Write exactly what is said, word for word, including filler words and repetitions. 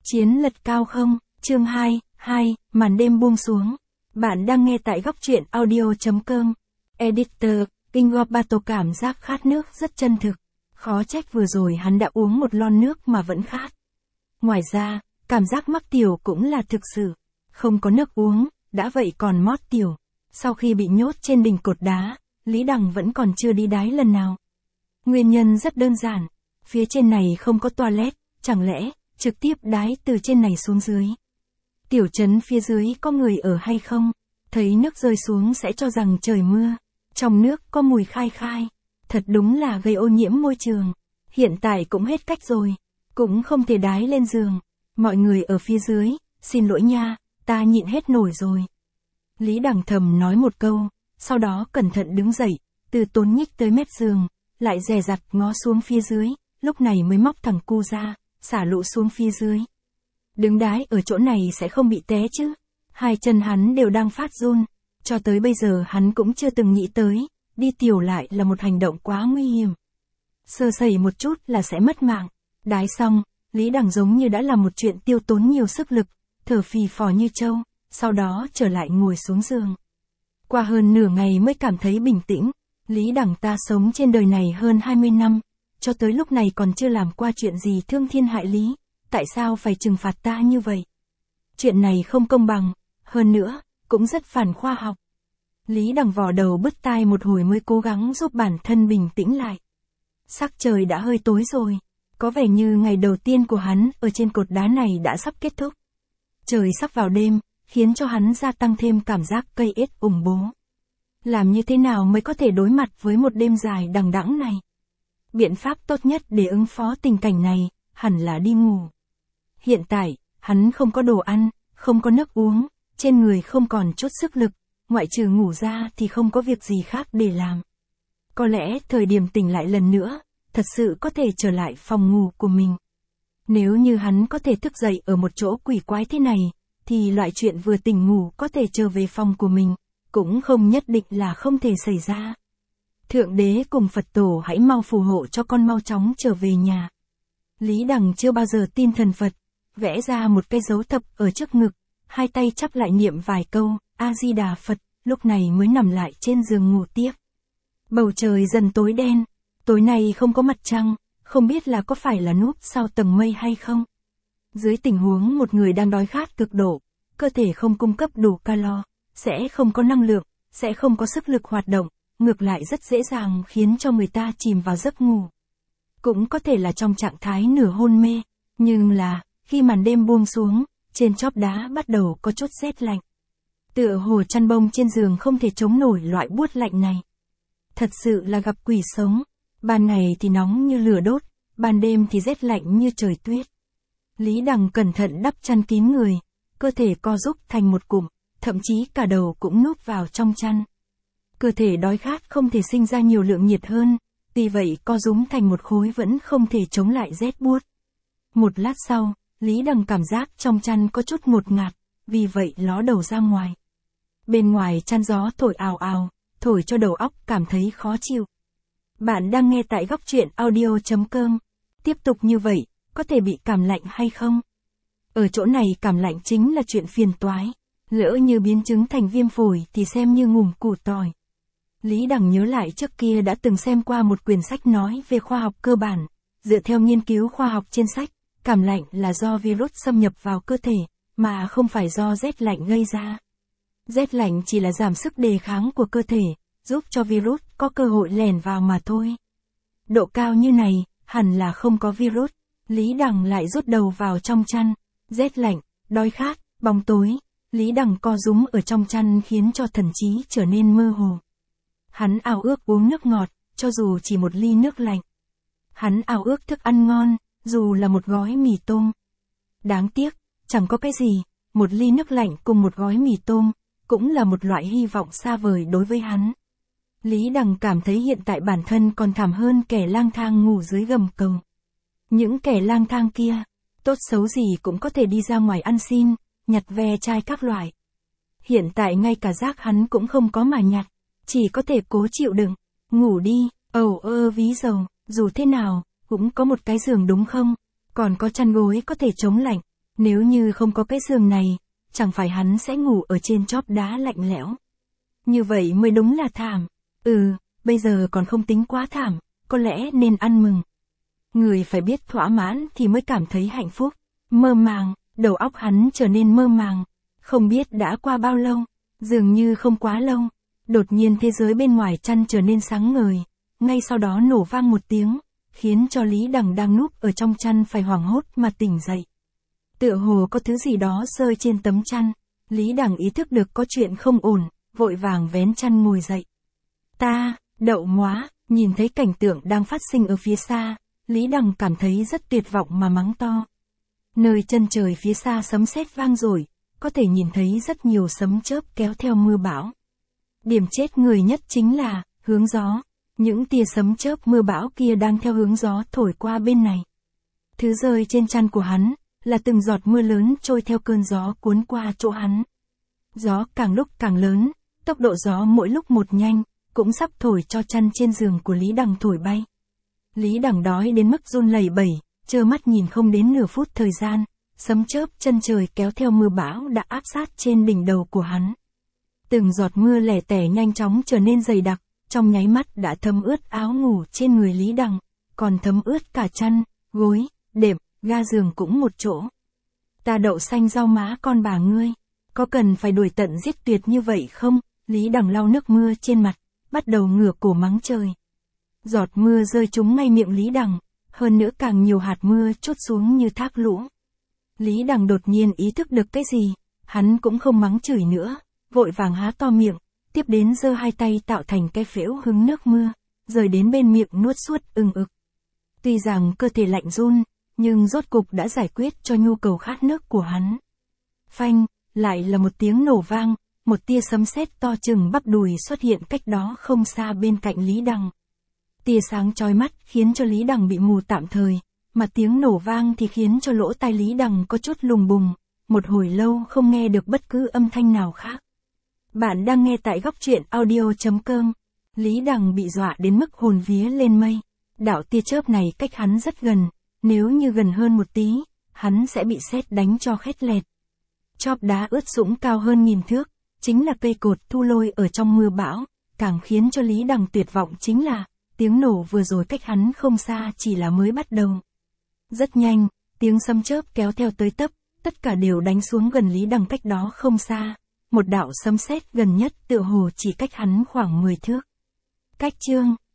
Chiến lật cao không, chương hai, hai, màn đêm buông xuống. Bạn đang nghe tại góc truyện audio.com. Editor, King of Battle cảm giác khát nước rất chân thực. Khó trách vừa rồi hắn đã uống một lon nước mà vẫn khát. Ngoài ra, cảm giác mắc tiểu cũng là thực sự. Không có nước uống, đã vậy còn mót tiểu. Sau khi bị nhốt trên đỉnh cột đá, Lý Đằng vẫn còn chưa đi đái lần nào. Nguyên nhân rất đơn giản. Phía trên này không có toilet, chẳng lẽ trực tiếp đái từ trên này xuống dưới. Tiểu trấn phía dưới có người ở hay không? Thấy nước rơi xuống sẽ cho rằng trời mưa. Trong nước có mùi khai khai. Thật đúng là gây ô nhiễm môi trường. Hiện tại cũng hết cách rồi. Cũng không thể đái lên giường. Mọi người ở phía dưới, xin lỗi nha, ta nhịn hết nổi rồi. Lý Đằng thầm nói một câu, sau đó cẩn thận đứng dậy, từ tốn nhích tới mép giường, lại dè dặt ngó xuống phía dưới, lúc này mới móc thằng cu ra, xả lũ xuống phía dưới. Đứng đái ở chỗ này sẽ không bị té chứ. Hai chân hắn đều đang phát run, cho tới bây giờ hắn cũng chưa từng nghĩ tới, đi tiểu lại là một hành động quá nguy hiểm. Sơ sẩy một chút là sẽ mất mạng. Đái xong, Lý Đằng giống như đã làm một chuyện tiêu tốn nhiều sức lực, thở phì phò như trâu, sau đó trở lại ngồi xuống giường. Qua hơn nửa ngày mới cảm thấy bình tĩnh. Lý Đằng ta sống trên đời này hơn hai mươi năm, cho tới lúc này còn chưa làm qua chuyện gì thương thiên hại lý, tại sao phải trừng phạt ta như vậy? Chuyện này không công bằng, hơn nữa, cũng rất phản khoa học. Lý Đằng vò đầu bứt tai một hồi mới cố gắng giúp bản thân bình tĩnh lại. Sắc trời đã hơi tối rồi, có vẻ như ngày đầu tiên của hắn ở trên cột đá này đã sắp kết thúc. Trời sắp vào đêm, khiến cho hắn gia tăng thêm cảm giác cây ết ủng bố. Làm như thế nào mới có thể đối mặt với một đêm dài đằng đẵng này? Biện pháp tốt nhất để ứng phó tình cảnh này, hẳn là đi ngủ. Hiện tại, hắn không có đồ ăn, không có nước uống, trên người không còn chút sức lực, ngoại trừ ngủ ra thì không có việc gì khác để làm. Có lẽ thời điểm tỉnh lại lần nữa, thật sự có thể trở lại phòng ngủ của mình. Nếu như hắn có thể thức dậy ở một chỗ quỷ quái thế này, thì loại chuyện vừa tỉnh ngủ có thể trở về phòng của mình, cũng không nhất định là không thể xảy ra. Thượng đế cùng Phật tổ hãy mau phù hộ cho con mau chóng trở về nhà. Lý Đằng chưa bao giờ tin thần Phật, vẽ ra một cây dấu thập ở trước ngực, hai tay chắp lại niệm vài câu, A-di-đà Phật, lúc này mới nằm lại trên giường ngủ tiếp. Bầu trời dần tối đen, tối nay không có mặt trăng, không biết là có phải là núp sau tầng mây hay không. Dưới tình huống một người đang đói khát cực độ, cơ thể không cung cấp đủ calo, sẽ không có năng lượng, sẽ không có sức lực hoạt động, ngược lại rất dễ dàng khiến cho người ta chìm vào giấc ngủ. Cũng có thể là trong trạng thái nửa hôn mê, nhưng là, khi màn đêm buông xuống, trên chóp đá bắt đầu có chút rét lạnh. Tựa hồ chăn bông trên giường không thể chống nổi loại buốt lạnh này. Thật sự là gặp quỷ sống, ban ngày thì nóng như lửa đốt, ban đêm thì rét lạnh như trời tuyết. Lý Đằng cẩn thận đắp chăn kín người, cơ thể co rúm thành một cụm, thậm chí cả đầu cũng núp vào trong chăn. Cơ thể đói khát không thể sinh ra nhiều lượng nhiệt hơn, vì vậy co rúm thành một khối vẫn không thể chống lại rét buốt. Một lát sau, Lý Đằng cảm giác trong chăn có chút ngột ngạt, vì vậy ló đầu ra ngoài. Bên ngoài chăn gió thổi ào ào, thổi cho đầu óc cảm thấy khó chịu. Bạn đang nghe tại góc truyện audio.com. Tiếp tục như vậy, có thể bị cảm lạnh hay không? Ở chỗ này cảm lạnh chính là chuyện phiền toái. Lỡ như biến chứng thành viêm phổi thì xem như ngùm củ tỏi. Lý Đằng nhớ lại trước kia đã từng xem qua một quyển sách nói về khoa học cơ bản. Dựa theo nghiên cứu khoa học trên sách, cảm lạnh là do virus xâm nhập vào cơ thể, mà không phải do rét lạnh gây ra. Rét lạnh chỉ là giảm sức đề kháng của cơ thể, giúp cho virus có cơ hội lẻn vào mà thôi. Độ cao như này, hẳn là không có virus. Lý Đằng lại rút đầu vào trong chăn. Rét lạnh, đói khát, bóng tối. Lý Đằng co rúm ở trong chăn khiến cho thần trí trở nên mơ hồ. Hắn ao ước uống nước ngọt, cho dù chỉ một ly nước lạnh. Hắn ao ước thức ăn ngon, dù là một gói mì tôm. Đáng tiếc, chẳng có cái gì, một ly nước lạnh cùng một gói mì tôm, cũng là một loại hy vọng xa vời đối với hắn. Lý Đằng cảm thấy hiện tại bản thân còn thảm hơn kẻ lang thang ngủ dưới gầm cầu. Những kẻ lang thang kia, tốt xấu gì cũng có thể đi ra ngoài ăn xin, nhặt ve chai các loại. Hiện tại ngay cả rác hắn cũng không có mà nhặt, chỉ có thể cố chịu đựng, ngủ đi, ầu ơ ví dầu, dù thế nào, cũng có một cái giường đúng không, còn có chăn gối có thể chống lạnh. Nếu như không có cái giường này, chẳng phải hắn sẽ ngủ ở trên chóp đá lạnh lẽo. Như vậy mới đúng là thảm. Ừ, bây giờ còn không tính quá thảm, có lẽ nên ăn mừng. Người phải biết thỏa mãn thì mới cảm thấy hạnh phúc. Mơ màng, đầu óc hắn trở nên mơ màng. Không biết đã qua bao lâu, dường như không quá lâu. Đột nhiên thế giới bên ngoài chăn trở nên sáng ngời. Ngay sau đó nổ vang một tiếng, khiến cho Lý Đằng đang núp ở trong chăn phải hoảng hốt mà tỉnh dậy. Tựa hồ có thứ gì đó rơi trên tấm chăn. Lý Đằng ý thức được có chuyện không ổn, vội vàng vén chăn ngồi dậy. Ta, đậu móa, nhìn thấy cảnh tượng đang phát sinh ở phía xa, Lý Đằng cảm thấy rất tuyệt vọng mà mắng to. Nơi chân trời phía xa sấm sét vang dội, có thể nhìn thấy rất nhiều sấm chớp kéo theo mưa bão. Điểm chết người nhất chính là hướng gió. Những tia sấm chớp mưa bão kia đang theo hướng gió thổi qua bên này. Thứ rơi trên chăn của hắn là từng giọt mưa lớn trôi theo cơn gió cuốn qua chỗ hắn. Gió càng lúc càng lớn, tốc độ gió mỗi lúc một nhanh, cũng sắp thổi cho chăn trên giường của Lý Đằng thổi bay. Lý Đằng đói đến mức run lẩy bẩy, trơ mắt nhìn không đến nửa phút thời gian, sấm chớp chân trời kéo theo mưa bão đã áp sát trên đỉnh đầu của hắn. Từng giọt mưa lẻ tẻ nhanh chóng trở nên dày đặc, trong nháy mắt đã thấm ướt áo ngủ trên người Lý Đằng, còn thấm ướt cả chăn, gối, đệm, ga giường cũng một chỗ. Ta đậu xanh rau má con bà ngươi, có cần phải đuổi tận giết tuyệt như vậy không? Lý Đằng lau nước mưa trên mặt, bắt đầu ngửa cổ mắng trời. Giọt mưa rơi trúng ngay miệng Lý Đằng, hơn nữa càng nhiều hạt mưa trút xuống như thác lũ. Lý Đằng đột nhiên ý thức được cái gì, hắn cũng không mắng chửi nữa, vội vàng há to miệng, tiếp đến giơ hai tay tạo thành cái phễu hứng nước mưa, rời đến bên miệng nuốt suốt ưng ực. Tuy rằng cơ thể lạnh run, nhưng rốt cục đã giải quyết cho nhu cầu khát nước của hắn. Phanh, lại là một tiếng nổ vang, một tia sấm sét to chừng bắp đùi xuất hiện cách đó không xa bên cạnh Lý Đằng. Tia sáng chói mắt khiến cho Lý Đằng bị mù tạm thời, mà tiếng nổ vang thì khiến cho lỗ tai Lý Đằng có chút lùng bùng, một hồi lâu không nghe được bất cứ âm thanh nào khác. Bạn đang nghe tại góc truyện audio chấm com. Lý Đằng bị dọa đến mức hồn vía lên mây. Đạo tia chớp này cách hắn rất gần, nếu như gần hơn một tí, hắn sẽ bị sét đánh cho khét lẹt. Chóp đá ướt sũng cao hơn nghìn thước, chính là cây cột thu lôi ở trong mưa bão, càng khiến cho Lý Đằng tuyệt vọng chính là, tiếng nổ vừa rồi cách hắn không xa chỉ là mới bắt đầu. Rất nhanh, tiếng sấm chớp kéo theo tới tấp, tất cả đều đánh xuống gần Lý Đằng cách đó không xa. Một đạo sấm sét gần nhất tựa hồ chỉ cách hắn khoảng mười thước. Cách chương